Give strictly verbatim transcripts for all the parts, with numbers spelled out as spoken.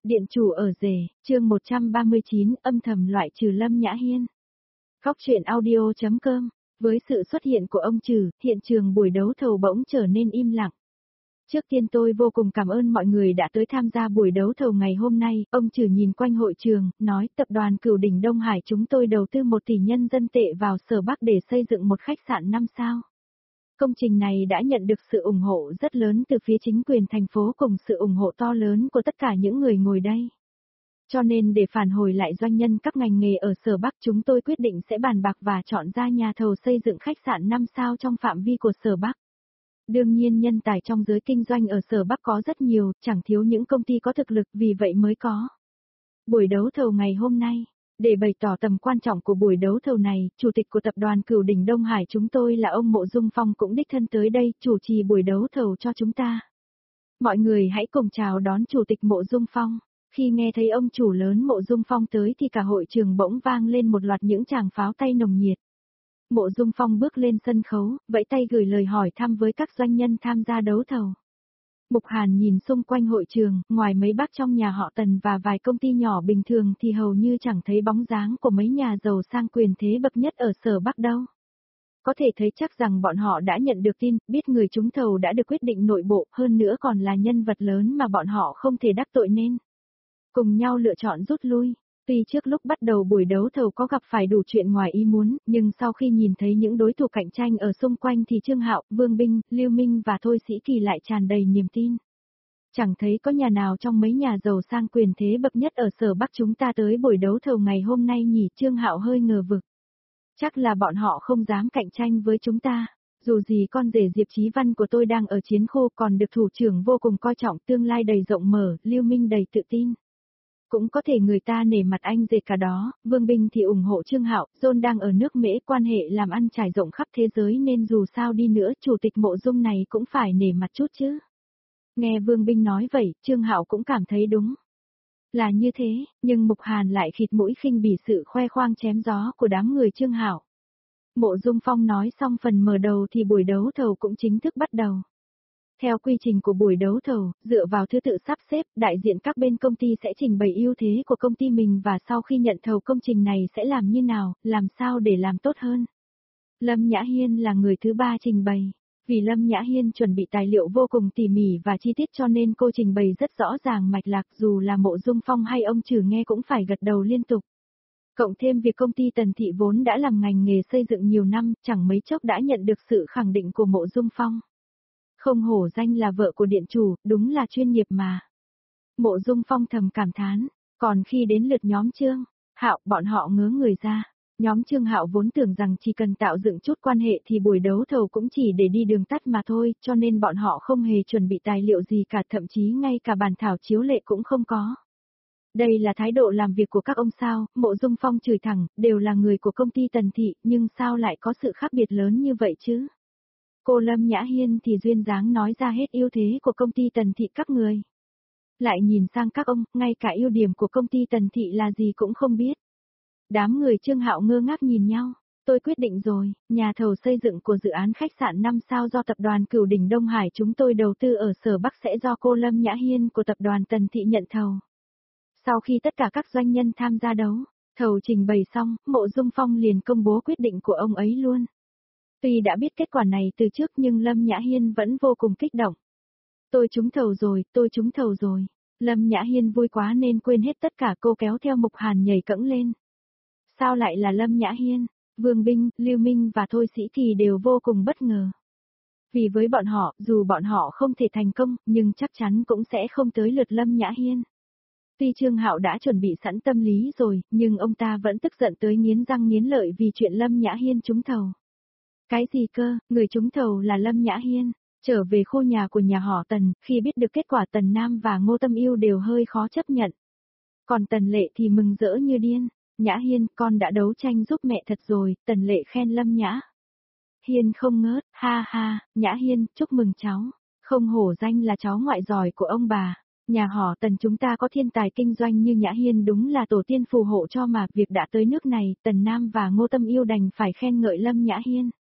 Điện chủ ở rể, chương một trăm ba mươi chín, âm thầm loại trừ Lâm Nhã Hiên. Góc truyện audio chấm com. Với sự xuất hiện của ông Trừ, hiện trường buổi đấu thầu bỗng trở nên im lặng. Trước tiên tôi vô cùng cảm ơn mọi người đã tới tham gia buổi đấu thầu ngày hôm nay. Ông Trừ nhìn quanh hội trường, nói tập đoàn Cửu Đỉnh Đông Hải chúng tôi đầu tư một tỷ nhân dân tệ vào Sở Bắc để xây dựng một khách sạn năm sao. Công trình này đã nhận được sự ủng hộ rất lớn từ phía chính quyền thành phố cùng sự ủng hộ to lớn của tất cả những người ngồi đây. Cho nên để phản hồi lại doanh nhân các ngành nghề ở Sở Bắc, chúng tôi quyết định sẽ bàn bạc và chọn ra nhà thầu xây dựng khách sạn năm sao trong phạm vi của Sở Bắc. Đương nhiên nhân tài trong giới kinh doanh ở Sở Bắc có rất nhiều, chẳng thiếu những công ty có thực lực, vì vậy mới có buổi đấu thầu ngày hôm nay. Để bày tỏ tầm quan trọng của buổi đấu thầu này, Chủ tịch của tập đoàn Cửu Đỉnh Đông Hải chúng tôi là ông Mộ Dung Phong cũng đích thân tới đây chủ trì buổi đấu thầu cho chúng ta. Mọi người hãy cùng chào đón Chủ tịch Mộ Dung Phong. Khi nghe thấy ông chủ lớn Mộ Dung Phong tới thì cả hội trường bỗng vang lên một loạt những tràng pháo tay nồng nhiệt. Mộ Dung Phong bước lên sân khấu, vẫy tay gửi lời hỏi thăm với các doanh nhân tham gia đấu thầu. Mục Hàn nhìn xung quanh hội trường, ngoài mấy bác trong nhà họ Tần và vài công ty nhỏ bình thường thì hầu như chẳng thấy bóng dáng của mấy nhà giàu sang quyền thế bậc nhất ở Sở Bắc đâu. Có thể thấy chắc rằng bọn họ đã nhận được tin, biết người trúng thầu đã được quyết định nội bộ, hơn nữa còn là nhân vật lớn mà bọn họ không thể đắc tội nên cùng nhau lựa chọn rút lui. Tuy trước lúc bắt đầu buổi đấu thầu có gặp phải đủ chuyện ngoài ý muốn, nhưng sau khi nhìn thấy những đối thủ cạnh tranh ở xung quanh thì Trương Hạo, Vương Binh, Lưu Minh và Thôi Sĩ Kỳ lại tràn đầy niềm tin. Chẳng thấy có nhà nào trong mấy nhà giàu sang quyền thế bậc nhất ở Sở Bắc chúng ta tới buổi đấu thầu ngày hôm nay nhỉ? Trương Hạo hơi ngờ vực. Chắc là bọn họ không dám cạnh tranh với chúng ta. Dù gì con rể Diệp Chí Văn của tôi đang ở chiến khu còn được thủ trưởng vô cùng coi trọng, tương lai đầy rộng mở, Lưu Minh đầy tự tin. Cũng có thể người ta nể mặt anh rể cả đó. Vương Binh thì ủng hộ Trương Hạo, John đang ở nước Mễ, quan hệ làm ăn trải rộng khắp thế giới nên dù sao đi nữa chủ tịch Mộ Dung này cũng phải nể mặt chút chứ. Nghe Vương Binh nói vậy, Trương Hạo cũng cảm thấy đúng là như thế, nhưng Mục Hàn lại khịt mũi khinh bỉ sự khoe khoang chém gió của đám người Trương Hạo. Mộ Dung Phong nói xong phần mở đầu thì buổi đấu thầu cũng chính thức bắt đầu. Theo quy trình của buổi đấu thầu, dựa vào thứ tự sắp xếp, đại diện các bên công ty sẽ trình bày ưu thế của công ty mình và sau khi nhận thầu công trình này sẽ làm như nào, làm sao để làm tốt hơn. Lâm Nhã Hiên là người thứ ba trình bày. Vì Lâm Nhã Hiên chuẩn bị tài liệu vô cùng tỉ mỉ và chi tiết cho nên cô trình bày rất rõ ràng mạch lạc, dù là Mộ Dung Phong hay ông Trừ nghe cũng phải gật đầu liên tục. Cộng thêm việc công ty Tần Thị vốn đã làm ngành nghề xây dựng nhiều năm, chẳng mấy chốc đã nhận được sự khẳng định của Mộ Dung Phong. Không hổ danh là vợ của điện chủ, đúng là chuyên nghiệp mà. Mộ Dung Phong thầm cảm thán, còn khi đến lượt nhóm Trương Hạo, bọn họ ngớ người ra. Nhóm Trương Hạo vốn tưởng rằng chỉ cần tạo dựng chút quan hệ thì buổi đấu thầu cũng chỉ để đi đường tắt mà thôi, cho nên bọn họ không hề chuẩn bị tài liệu gì cả, thậm chí ngay cả bản thảo chiếu lệ cũng không có. Đây là thái độ làm việc của các ông sao? Mộ Dung Phong chửi thẳng, đều là người của công ty Tần Thị, nhưng sao lại có sự khác biệt lớn như vậy chứ? Cô Lâm Nhã Hiên thì duyên dáng nói ra hết ưu thế của công ty Tần Thị các người. Lại nhìn sang các ông, ngay cả ưu điểm của công ty Tần Thị là gì cũng không biết. Đám người Trương Hạo ngơ ngác nhìn nhau. Tôi quyết định rồi, nhà thầu xây dựng của dự án khách sạn năm sao do tập đoàn Cửu Đỉnh Đông Hải chúng tôi đầu tư ở Sở Bắc sẽ do cô Lâm Nhã Hiên của tập đoàn Tần Thị nhận thầu. Sau khi tất cả các doanh nhân tham gia đấu thầu trình bày xong, Mộ Dung Phong liền công bố quyết định của ông ấy luôn. Tuy đã biết kết quả này từ trước nhưng Lâm Nhã Hiên vẫn vô cùng kích động. Tôi trúng thầu rồi, tôi trúng thầu rồi. Lâm Nhã Hiên vui quá nên quên hết tất cả, cô kéo theo Mục Hàn nhảy cẫng lên. Sao lại là Lâm Nhã Hiên? Vương Binh, Lưu Minh và Thôi Sĩ Kỳ đều vô cùng bất ngờ. Vì với bọn họ, dù bọn họ không thể thành công, nhưng chắc chắn cũng sẽ không tới lượt Lâm Nhã Hiên. Tuy Trương Hạo đã chuẩn bị sẵn tâm lý rồi, nhưng ông ta vẫn tức giận tới nghiến răng nghiến lợi vì chuyện Lâm Nhã Hiên trúng thầu. Cái gì cơ, người trúng thầu là Lâm Nhã Hiên. Trở về khu nhà của nhà họ Tần, khi biết được kết quả Tần Nam và Ngô Tâm Yêu đều hơi khó chấp nhận. Còn Tần Lệ thì mừng rỡ như điên. Nhã Hiên, con đã đấu tranh giúp mẹ thật rồi, Tần Lệ khen Lâm Nhã Hiên không ngớt, ha ha, Nhã Hiên, chúc mừng cháu. Không hổ danh là cháu ngoại giỏi của ông bà. Nhà họ Tần chúng ta có thiên tài kinh doanh như Nhã Hiên đúng là tổ tiên phù hộ cho mà, việc đã tới nước này, Tần Nam và Ngô Tâm Yêu đành phải khen ngợi Lâm Nhã Hiên.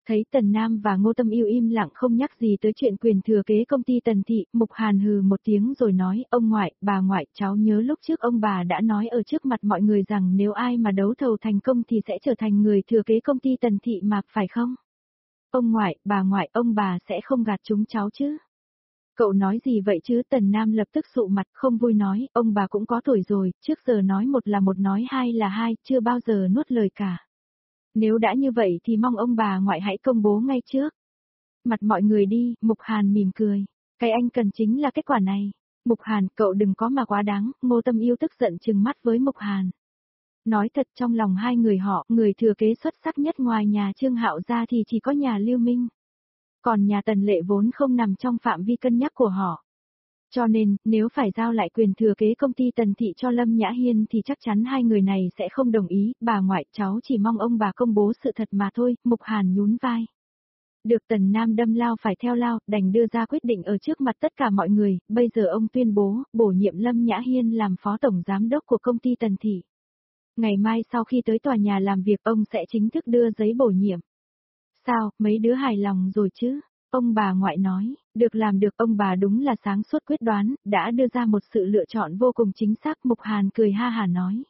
Thấy Tần Nam và Ngô Tâm Yêu im lặng không nhắc gì tới chuyện quyền thừa kế công ty Tần Thị, Mục Hàn hừ một tiếng rồi nói, ông ngoại, bà ngoại, cháu nhớ lúc trước ông bà đã nói ở trước mặt mọi người rằng nếu ai mà đấu thầu thành công thì sẽ trở thành người thừa kế công ty Tần Thị mà, phải không? Ông ngoại, bà ngoại, ông bà sẽ không gạt chúng cháu chứ? Cậu nói gì vậy chứ? Tần Nam lập tức sụ mặt không vui nói, ông bà cũng có tuổi rồi, trước giờ nói một là một nói hai là hai, chưa bao giờ nuốt lời cả. Nếu đã như vậy thì mong ông bà ngoại hãy công bố ngay trước. Mặt mọi người đi, Mục Hàn mỉm cười. Cái anh cần chính là kết quả này. Mục Hàn, cậu đừng có mà quá đáng, Ngô Tâm Yêu tức giận trừng mắt với Mục Hàn. Nói thật trong lòng hai người họ, người thừa kế xuất sắc nhất ngoài nhà Trương Hạo ra thì chỉ có nhà Lưu Minh. Còn nhà Tần Lệ vốn không nằm trong phạm vi cân nhắc của họ. Cho nên, nếu phải giao lại quyền thừa kế công ty Tần Thị cho Lâm Nhã Hiên thì chắc chắn hai người này sẽ không đồng ý, bà ngoại cháu chỉ mong ông bà công bố sự thật mà thôi, Mục Hàn nhún vai. Được Tần Nam đâm lao phải theo lao, đành đưa ra quyết định ở trước mặt tất cả mọi người, bây giờ ông tuyên bố, bổ nhiệm Lâm Nhã Hiên làm phó tổng giám đốc của công ty Tần Thị. Ngày mai sau khi tới tòa nhà làm việc ông sẽ chính thức đưa giấy bổ nhiệm. Sao, mấy đứa hài lòng rồi chứ? Ông bà ngoại nói, được làm được, ông bà đúng là sáng suốt quyết đoán, đã đưa ra một sự lựa chọn vô cùng chính xác. Mục Hàn cười ha hả nói.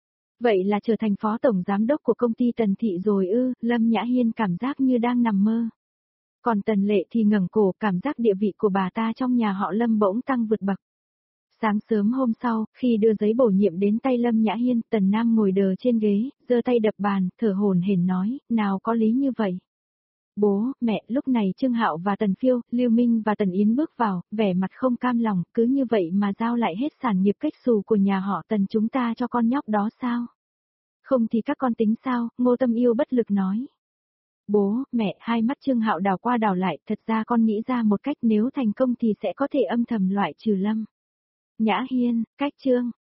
Vậy là trở thành phó tổng giám đốc của công ty Tần Thị rồi ư? Lâm Nhã Hiên cảm giác như đang nằm mơ. Còn Tần Lệ thì ngẩng cổ, cảm giác địa vị của bà ta trong nhà họ Lâm bỗng tăng vượt bậc. Sáng sớm hôm sau, khi đưa giấy bổ nhiệm đến tay Lâm Nhã Hiên, Tần Nam ngồi đờ trên ghế, giơ tay đập bàn, thở hổn hển nói, nào có lý như vậy. Bố, mẹ, lúc này Trương Hạo và Tần Phiêu, Lưu Minh và Tần Yến bước vào, vẻ mặt không cam lòng, cứ như vậy mà giao lại hết sản nghiệp cách xù của nhà họ Tần chúng ta cho con nhóc đó sao? Không thì các con tính sao? Ngô Tâm Yêu bất lực nói. Bố, mẹ, hai mắt Trương Hạo đảo qua đảo lại, thật ra con nghĩ ra một cách, nếu thành công thì sẽ có thể âm thầm loại trừ Lâm Nhã Hiên. Cách Trương